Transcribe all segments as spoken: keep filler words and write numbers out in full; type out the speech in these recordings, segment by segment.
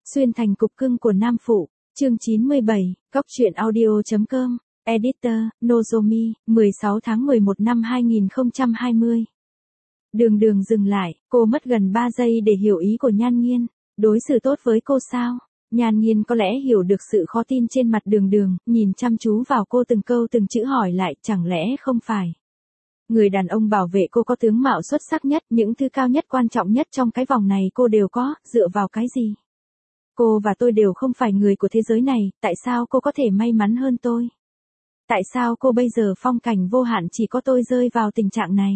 Xuyên thành cục cưng của nam phụ, chương chín mươi bảy, Cóc truyện audio chấm com, Editor, Nozomi, mười sáu tháng mười một năm hai nghìn không trăm hai mươi. Đường đường dừng lại, cô mất gần ba giây để hiểu ý của Nhan Nghiên. Đối xử tốt với cô sao? Nhan Nghiên có lẽ hiểu được sự khó tin trên mặt đường đường, nhìn chăm chú vào cô từng câu từng chữ hỏi lại, chẳng lẽ không phải. Người đàn ông bảo vệ cô có tướng mạo xuất sắc nhất, những thứ cao nhất quan trọng nhất trong cái vòng này cô đều có, dựa vào cái gì? Cô và tôi đều không phải người của thế giới này, tại sao cô có thể may mắn hơn tôi? Tại sao cô bây giờ phong cảnh vô hạn chỉ có tôi rơi vào tình trạng này?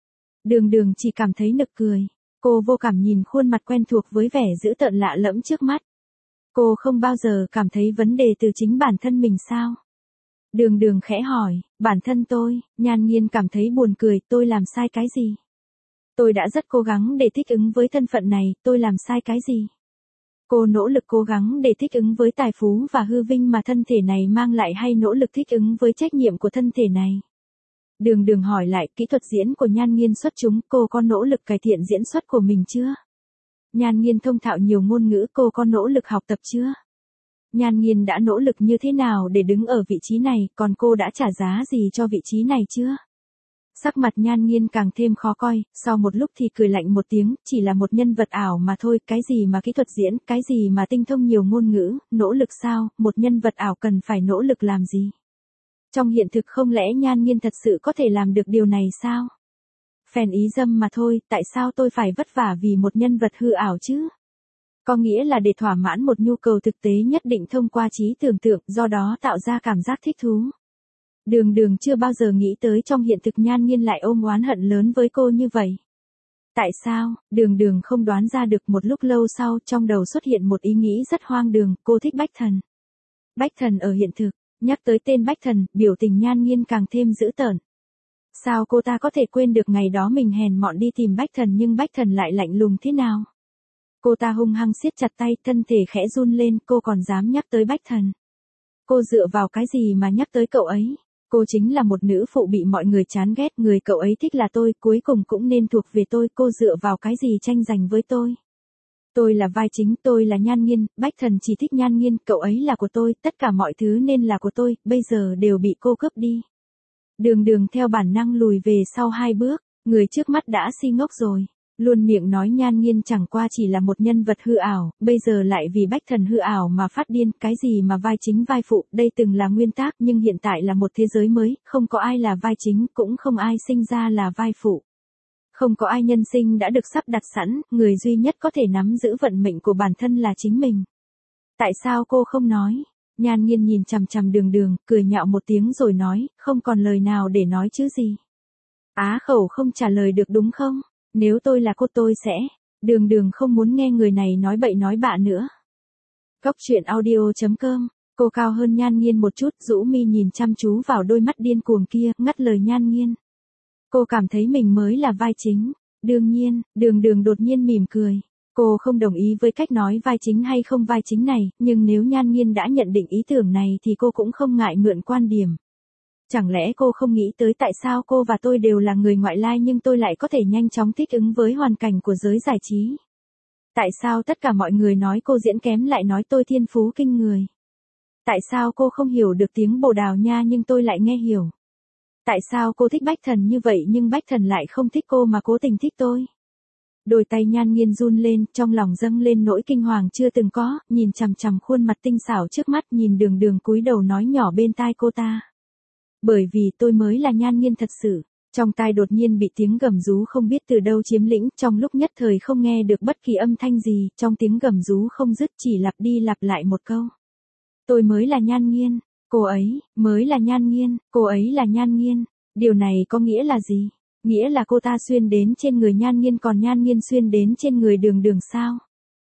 Đường đường chỉ cảm thấy nực cười. Cô vô cảm nhìn khuôn mặt quen thuộc với vẻ dữ tợn lạ lẫm trước mắt. Cô không bao giờ cảm thấy vấn đề từ chính bản thân mình sao? Đường đường khẽ hỏi, bản thân tôi. Nhan Nghiên cảm thấy buồn cười, tôi làm sai cái gì? Tôi đã rất cố gắng để thích ứng với thân phận này, tôi làm sai cái gì? Cô nỗ lực cố gắng để thích ứng với tài phú và hư vinh mà thân thể này mang lại hay nỗ lực thích ứng với trách nhiệm của thân thể này? Đường đường hỏi lại, kỹ thuật diễn của Nhan Nghiên xuất chúng, cô có nỗ lực cải thiện diễn xuất của mình chưa? Nhan Nghiên thông thạo nhiều ngôn ngữ, cô có nỗ lực học tập chưa? Nhan Nghiên đã nỗ lực như thế nào để đứng ở vị trí này, còn cô đã trả giá gì cho vị trí này chưa? Sắc mặt Nhan Nghiên càng thêm khó coi, sau một lúc thì cười lạnh một tiếng, chỉ là một nhân vật ảo mà thôi, cái gì mà kỹ thuật diễn, cái gì mà tinh thông nhiều ngôn ngữ, nỗ lực sao, một nhân vật ảo cần phải nỗ lực làm gì? Trong hiện thực không lẽ Nhan Nghiên thật sự có thể làm được điều này sao? Phèn ý dâm mà thôi, tại sao tôi phải vất vả vì một nhân vật hư ảo chứ? Có nghĩa là để thỏa mãn một nhu cầu thực tế nhất định thông qua trí tưởng tượng, do đó tạo ra cảm giác thích thú. Đường đường chưa bao giờ nghĩ tới trong hiện thực Nhan Nghiên lại ôm oán hận lớn với cô như vậy. Tại sao? Đường đường không đoán ra được. Một lúc lâu sau, trong đầu xuất hiện một ý nghĩ rất hoang đường, cô thích Bách Thần. Bách Thần ở hiện thực, nhắc tới tên Bách Thần, biểu tình Nhan Nghiên càng thêm dữ tợn. Sao cô ta có thể quên được ngày đó mình hèn mọn đi tìm Bách Thần nhưng Bách Thần lại lạnh lùng thế nào? Cô ta hung hăng siết chặt tay, thân thể khẽ run lên, cô còn dám nhắc tới Bách Thần. Cô dựa vào cái gì mà nhắc tới cậu ấy? Cô chính là một nữ phụ bị mọi người chán ghét, người cậu ấy thích là tôi, cuối cùng cũng nên thuộc về tôi, cô dựa vào cái gì tranh giành với tôi? Tôi là vai chính, tôi là Nhan Nghiên, Bách Thần chỉ thích Nhan Nghiên, cậu ấy là của tôi, tất cả mọi thứ nên là của tôi, bây giờ đều bị cô cướp đi. Đường đường theo bản năng lùi về sau hai bước, người trước mắt đã si ngốc rồi. Luôn miệng nói Nhan Nghiên chẳng qua chỉ là một nhân vật hư ảo, bây giờ lại vì Bách Thần hư ảo mà phát điên, cái gì mà vai chính vai phụ, đây từng là nguyên tắc nhưng hiện tại là một thế giới mới, không có ai là vai chính, cũng không ai sinh ra là vai phụ. Không có ai nhân sinh đã được sắp đặt sẵn, người duy nhất có thể nắm giữ vận mệnh của bản thân là chính mình. Tại sao cô không nói? Nhan Nghiên nhìn chằm chằm đường đường, cười nhạo một tiếng rồi nói, không còn lời nào để nói chứ gì. Á khẩu không trả lời được đúng không? Nếu tôi là cô tôi sẽ. Đường đường không muốn nghe người này nói bậy nói bạ nữa. Cóc truyện audio chấm com, cô cao hơn Nhan Nghiên một chút, rũ mi nhìn chăm chú vào đôi mắt điên cuồng kia, ngắt lời Nhan Nghiên. Cô cảm thấy mình mới là vai chính. Đương nhiên, đường đường đột nhiên mỉm cười. Cô không đồng ý với cách nói vai chính hay không vai chính này, nhưng nếu Nhan Nghiên đã nhận định ý tưởng này thì cô cũng không ngại mượn quan điểm. Chẳng lẽ cô không nghĩ tới tại sao cô và tôi đều là người ngoại lai nhưng tôi lại có thể nhanh chóng thích ứng với hoàn cảnh của giới giải trí? Tại sao tất cả mọi người nói cô diễn kém lại nói tôi thiên phú kinh người? Tại sao cô không hiểu được tiếng Bồ Đào Nha nhưng tôi lại nghe hiểu? Tại sao cô thích Bách Thần như vậy nhưng Bách Thần lại không thích cô mà cố tình thích tôi? Đôi tay Nhan Nghiên run lên, trong lòng dâng lên nỗi kinh hoàng chưa từng có, nhìn chằm chằm khuôn mặt tinh xảo trước mắt, nhìn đường đường cúi đầu nói nhỏ bên tai cô ta. Bởi vì tôi mới là Nhan Nghiên thật sự. Trong tai đột nhiên bị tiếng gầm rú không biết từ đâu chiếm lĩnh, trong lúc nhất thời không nghe được bất kỳ âm thanh gì, trong tiếng gầm rú không dứt chỉ lặp đi lặp lại một câu. Tôi mới là Nhan Nghiên, cô ấy, mới là Nhan Nghiên, cô ấy là Nhan Nghiên. Điều này có nghĩa là gì? Nghĩa là cô ta xuyên đến trên người Nhan Nghiên còn Nhan Nghiên xuyên đến trên người đường đường sao?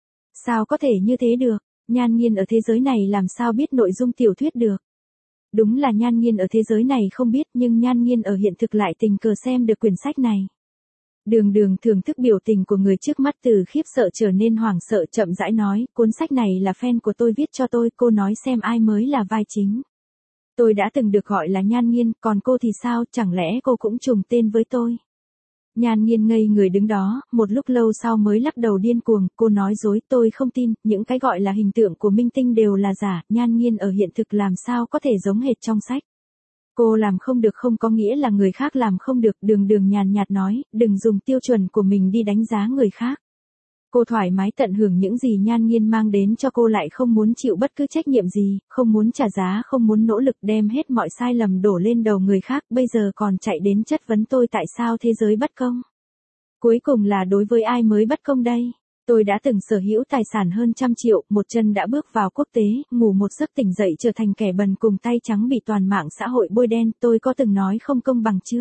Sao có thể như thế được? Nhan Nghiên ở thế giới này làm sao biết nội dung tiểu thuyết được? Đúng là Nhan Nghiên ở thế giới này không biết nhưng Nhan Nghiên ở hiện thực lại tình cờ xem được quyển sách này. Đường đường thưởng thức biểu tình của người trước mắt từ khiếp sợ trở nên hoảng sợ chậm rãi nói, cuốn sách này là fan của tôi viết cho tôi, cô nói xem ai mới là vai chính. Tôi đã từng được gọi là Nhan Nghiên, còn cô thì sao, chẳng lẽ cô cũng trùng tên với tôi? Nhan Nghiên ngây người đứng đó, một lúc lâu sau mới lắc đầu điên cuồng, cô nói dối, tôi không tin, những cái gọi là hình tượng của minh tinh đều là giả, Nhan Nghiên ở hiện thực làm sao có thể giống hệt trong sách. Cô làm không được không có nghĩa là người khác làm không được, Đường Đường nhàn nhạt nói, đừng dùng tiêu chuẩn của mình đi đánh giá người khác. Cô thoải mái tận hưởng những gì Nhan Nghiên mang đến cho cô, lại không muốn chịu bất cứ trách nhiệm gì, không muốn trả giá, không muốn nỗ lực, đem hết mọi sai lầm đổ lên đầu người khác, bây giờ còn chạy đến chất vấn tôi tại sao thế giới bất công. Cuối cùng là đối với ai mới bất công đây? Tôi đã từng sở hữu tài sản hơn trăm triệu, một chân đã bước vào quốc tế, ngủ một giấc tỉnh dậy trở thành kẻ bần cùng tay trắng bị toàn mạng xã hội bôi đen, tôi có từng nói không công bằng chưa?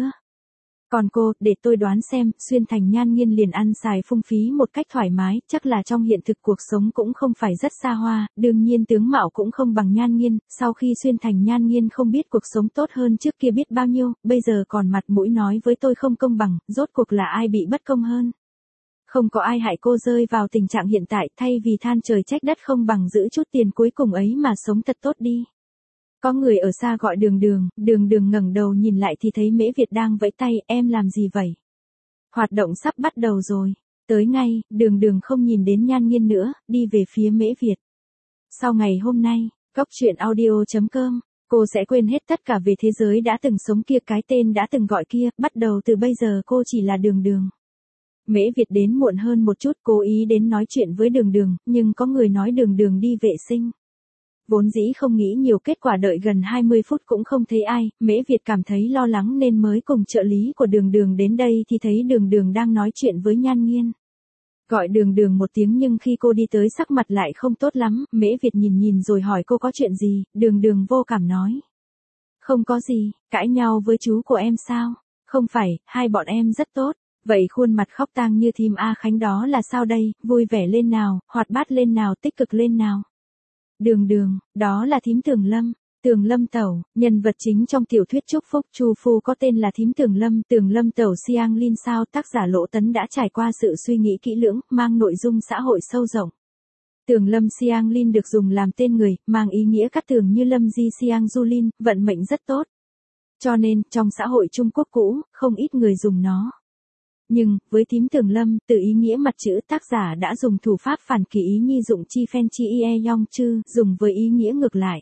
Còn cô, để tôi đoán xem, xuyên thành Nhan Nghiên liền ăn xài phung phí một cách thoải mái, chắc là trong hiện thực cuộc sống cũng không phải rất xa hoa, đương nhiên tướng mạo cũng không bằng Nhan Nghiên, sau khi xuyên thành Nhan Nghiên không biết cuộc sống tốt hơn trước kia biết bao nhiêu, bây giờ còn mặt mũi nói với tôi không công bằng, rốt cuộc là ai bị bất công hơn. Không có ai hại cô rơi vào tình trạng hiện tại, thay vì than trời trách đất không bằng giữ chút tiền cuối cùng ấy mà sống thật tốt đi. Có người ở xa gọi Đường Đường, Đường Đường ngẩng đầu nhìn lại thì thấy Mễ Việt đang vẫy tay, em làm gì vậy? Hoạt động sắp bắt đầu rồi. Tới ngay, Đường Đường không nhìn đến Nhan Nghiên nữa, đi về phía Mễ Việt. Sau ngày hôm nay, Cóc Truyện Audio chấm com, cô sẽ quên hết tất cả về thế giới đã từng sống kia, cái tên đã từng gọi kia, bắt đầu từ bây giờ cô chỉ là Đường Đường. Mễ Việt đến muộn hơn một chút, cố ý đến nói chuyện với Đường Đường, nhưng có người nói Đường Đường đi vệ sinh. Vốn dĩ không nghĩ nhiều, kết quả đợi gần hai mươi phút cũng không thấy ai, Mễ Việt cảm thấy lo lắng nên mới cùng trợ lý của Đường Đường đến đây thì thấy Đường Đường đang nói chuyện với Nhan Nghiên. Gọi Đường Đường một tiếng nhưng khi cô đi tới sắc mặt lại không tốt lắm, Mễ Việt nhìn nhìn rồi hỏi cô có chuyện gì, Đường Đường vô cảm nói. Không có gì, cãi nhau với chú của em sao? Không phải, hai bọn em rất tốt. Vậy khuôn mặt khóc tang như thím A Khánh đó là sao đây, vui vẻ lên nào, hoạt bát lên nào, tích cực lên nào. Đường Đường, đó là thím Tường Lâm, Tường Lâm tẩu, nhân vật chính trong tiểu thuyết Chúc Phúc Chu Phu có tên là thím Tường Lâm, Tường Lâm tẩu Siang Lin sao, tác giả Lỗ Tấn đã trải qua sự suy nghĩ kỹ lưỡng, mang nội dung xã hội sâu rộng. Tường Lâm Siang Lin được dùng làm tên người, mang ý nghĩa cắt tường như Lâm Di Siang Du Lin, vận mệnh rất tốt. Cho nên, trong xã hội Trung Quốc cũ, không ít người dùng nó. Nhưng, với thím Tường Lâm, từ ý nghĩa mặt chữ tác giả đã dùng thủ pháp phản kỳ ý nhi dụng chi phen chi ie yong chư, dùng với ý nghĩa ngược lại.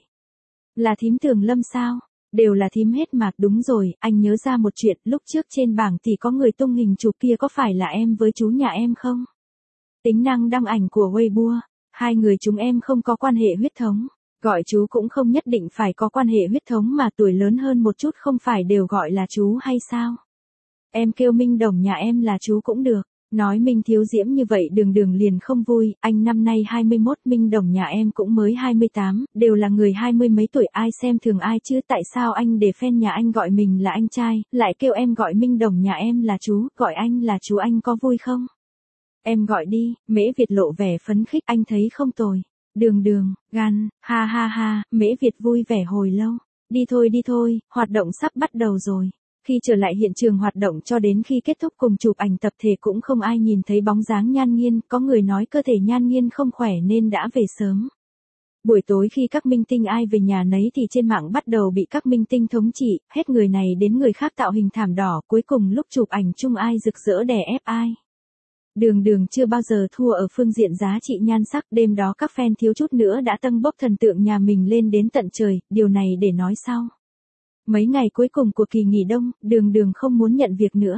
Là thím Tường Lâm sao? Đều là thím hết mà, đúng rồi, anh nhớ ra một chuyện, lúc trước trên bảng thì có người tung hình chụp kia có phải là em với chú nhà em không? Tính năng đăng ảnh của Weibo, hai người chúng em không có quan hệ huyết thống, gọi chú cũng không nhất định phải có quan hệ huyết thống mà tuổi lớn hơn một chút không phải đều gọi là chú hay sao? Em kêu Minh Đồng nhà em là chú cũng được. Nói Minh Thiếu Diễm như vậy Đường Đường liền không vui, anh năm nay hai mươi mốt, Minh Đồng nhà em cũng mới hai mươi tám, đều là người hai mươi mấy tuổi, ai xem thường ai chứ, tại sao anh để fan nhà anh gọi mình là anh trai, lại kêu em gọi Minh Đồng nhà em là chú, gọi anh là chú anh có vui không? Em gọi đi, Mễ Việt lộ vẻ phấn khích, anh thấy không tồi. Đường Đường, gan, ha ha ha, Mễ Việt vui vẻ hồi lâu. Đi thôi đi thôi, hoạt động sắp bắt đầu rồi. Khi trở lại hiện trường hoạt động cho đến khi kết thúc cùng chụp ảnh tập thể cũng không ai nhìn thấy bóng dáng Nhan Nghiên, có người nói cơ thể Nhan Nghiên không khỏe nên đã về sớm. Buổi tối khi các minh tinh ai về nhà nấy thì trên mạng bắt đầu bị các minh tinh thống trị, hết người này đến người khác tạo hình thảm đỏ, cuối cùng lúc chụp ảnh chung ai rực rỡ đè ép ai. Đường Đường chưa bao giờ thua ở phương diện giá trị nhan sắc, đêm đó các fan thiếu chút nữa đã tâng bốc thần tượng nhà mình lên đến tận trời, điều này để nói sau. Mấy ngày cuối cùng của kỳ nghỉ đông, Đường Đường không muốn nhận việc nữa.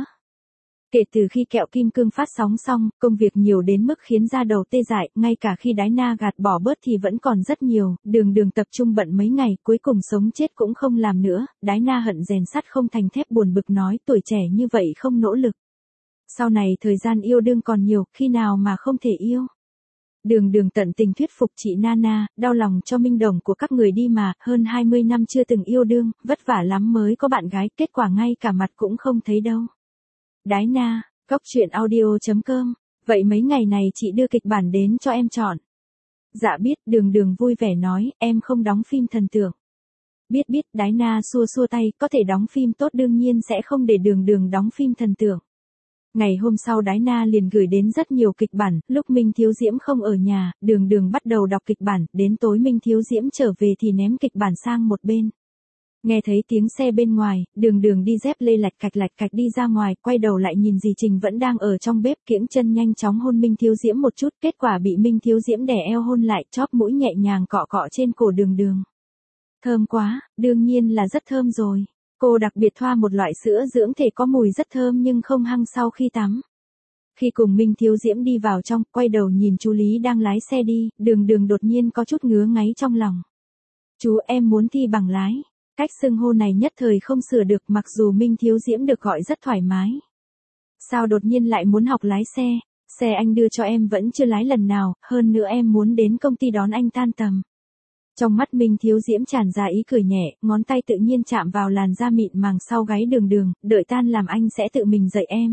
Kể từ khi kẹo kim cương phát sóng xong, công việc nhiều đến mức khiến da đầu tê dại, ngay cả khi Đái-na gạt bỏ bớt thì vẫn còn rất nhiều, Đường Đường tập trung bận mấy ngày, cuối cùng sống chết cũng không làm nữa, Đái-na hận rèn sắt không thành thép buồn bực nói tuổi trẻ như vậy không nỗ lực. Sau này thời gian yêu đương còn nhiều, khi nào mà không thể yêu. Đường Đường tận tình thuyết phục chị Nana, đau lòng cho Minh Đồng của các người đi mà, hơn hai mươi năm chưa từng yêu đương, vất vả lắm mới có bạn gái, kết quả ngay cả mặt cũng không thấy đâu. Đái-na, Cóc Truyện Audio chấm com, vậy mấy ngày này chị đưa kịch bản đến cho em chọn. Dạ biết, Đường Đường vui vẻ nói, em không đóng phim thần tượng. Biết biết, Đái-na xua xua tay, có thể đóng phim tốt đương nhiên sẽ không để Đường Đường đóng phim thần tượng. Ngày hôm sau Đái-na liền gửi đến rất nhiều kịch bản, lúc Minh Thiếu Diễm không ở nhà, Đường Đường bắt đầu đọc kịch bản, đến tối Minh Thiếu Diễm trở về thì ném kịch bản sang một bên. Nghe thấy tiếng xe bên ngoài, đường đường đi dép lê lạch cạch lạch cạch đi ra ngoài, quay đầu lại nhìn dì Trình vẫn đang ở trong bếp, kiễng chân nhanh chóng hôn Minh Thiếu Diễm một chút, kết quả bị Minh Thiếu Diễm đè eo hôn lại, chóp mũi nhẹ nhàng cọ cọ trên cổ đường đường. Thơm quá, đương nhiên là rất thơm rồi. Cô đặc biệt thoa một loại sữa dưỡng thể có mùi rất thơm nhưng không hăng sau khi tắm. Khi cùng Minh Thiếu Diễm đi vào trong, quay đầu nhìn chú Lý đang lái xe đi, đường đường đột nhiên có chút ngứa ngáy trong lòng. Chú em muốn thi bằng lái. Cách xưng hô này nhất thời không sửa được, mặc dù Minh Thiếu Diễm được gọi rất thoải mái. Sao đột nhiên lại muốn học lái xe? Xe anh đưa cho em vẫn chưa lái lần nào, hơn nữa em muốn đến công ty đón anh tan tầm. Trong mắt Minh Thiếu Diễm tràn ra ý cười nhẹ, ngón tay tự nhiên chạm vào làn da mịn màng sau gáy đường đường, đợi tan làm anh sẽ tự mình dạy em.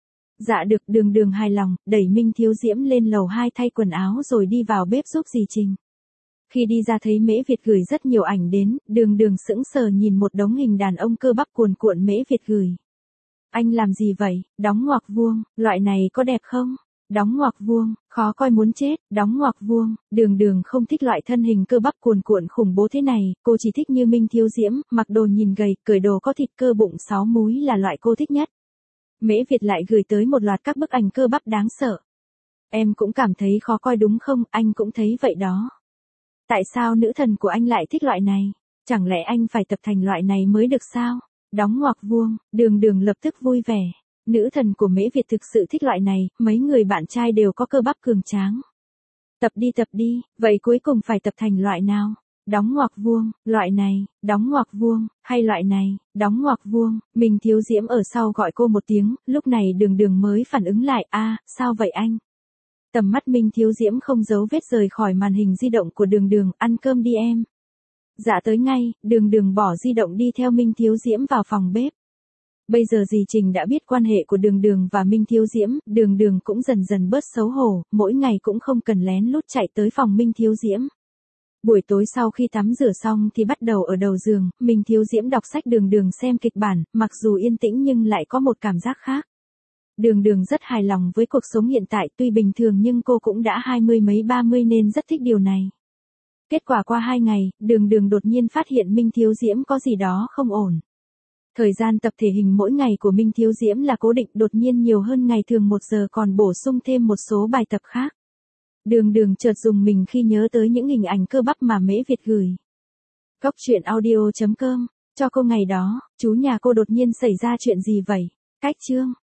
Dạ được, đường đường hài lòng, đẩy Minh Thiếu Diễm lên lầu hai thay quần áo rồi đi vào bếp giúp dì Trình. Khi đi ra thấy Mễ Việt gửi rất nhiều ảnh đến, đường đường sững sờ nhìn một đống hình đàn ông cơ bắp cuồn cuộn Mễ Việt gửi. Anh làm gì vậy, đóng ngoặc vuông, loại này có đẹp không? Đóng ngoặc vuông, khó coi muốn chết, đóng ngoặc vuông, đường đường không thích loại thân hình cơ bắp cuồn cuộn khủng bố thế này, cô chỉ thích như Minh Thiếu Diễm, mặc đồ nhìn gầy, cởi đồ có thịt cơ bụng sáu múi là loại cô thích nhất. Mễ Việt lại gửi tới một loạt các bức ảnh cơ bắp đáng sợ. Em cũng cảm thấy khó coi đúng không, anh cũng thấy vậy đó. Tại sao nữ thần của anh lại thích loại này? Chẳng lẽ anh phải tập thành loại này mới được sao? Đóng ngoặc vuông, đường đường lập tức vui vẻ. Nữ thần của Mễ Việt thực sự thích loại này, mấy người bạn trai đều có cơ bắp cường tráng. Tập đi tập đi, vậy cuối cùng phải tập thành loại nào? Đóng ngoặc vuông, loại này, đóng ngoặc vuông, hay loại này, đóng ngoặc vuông. Minh Thiếu Diễm ở sau gọi cô một tiếng, lúc này đường đường mới phản ứng lại, a à, sao vậy anh? Tầm mắt Minh Thiếu Diễm không giấu vết rời khỏi màn hình di động của đường đường, ăn cơm đi em. Dạ tới ngay, đường đường bỏ di động đi theo Minh Thiếu Diễm vào phòng bếp. Bây giờ dì Trình đã biết quan hệ của đường đường và Minh Thiếu Diễm, đường đường cũng dần dần bớt xấu hổ, mỗi ngày cũng không cần lén lút chạy tới phòng Minh Thiếu Diễm. Buổi tối sau khi tắm rửa xong thì bắt đầu ở đầu giường, Minh Thiếu Diễm đọc sách, đường đường xem kịch bản, mặc dù yên tĩnh nhưng lại có một cảm giác khác. Đường đường rất hài lòng với cuộc sống hiện tại, tuy bình thường nhưng cô cũng đã hai mươi mấy ba mươi nên rất thích điều này. Kết quả qua hai ngày, đường đường đột nhiên phát hiện Minh Thiếu Diễm có gì đó không ổn. Thời gian tập thể hình mỗi ngày của Minh Thiếu Diễm là cố định, đột nhiên nhiều hơn ngày thường một giờ, còn bổ sung thêm một số bài tập khác. Đường đường chợt dùng mình khi nhớ tới những hình ảnh cơ bắp mà Mễ Việt gửi. Cóc truyện audio chấm com, cho cô ngày đó, chú nhà cô đột nhiên xảy ra chuyện gì vậy? Cách chương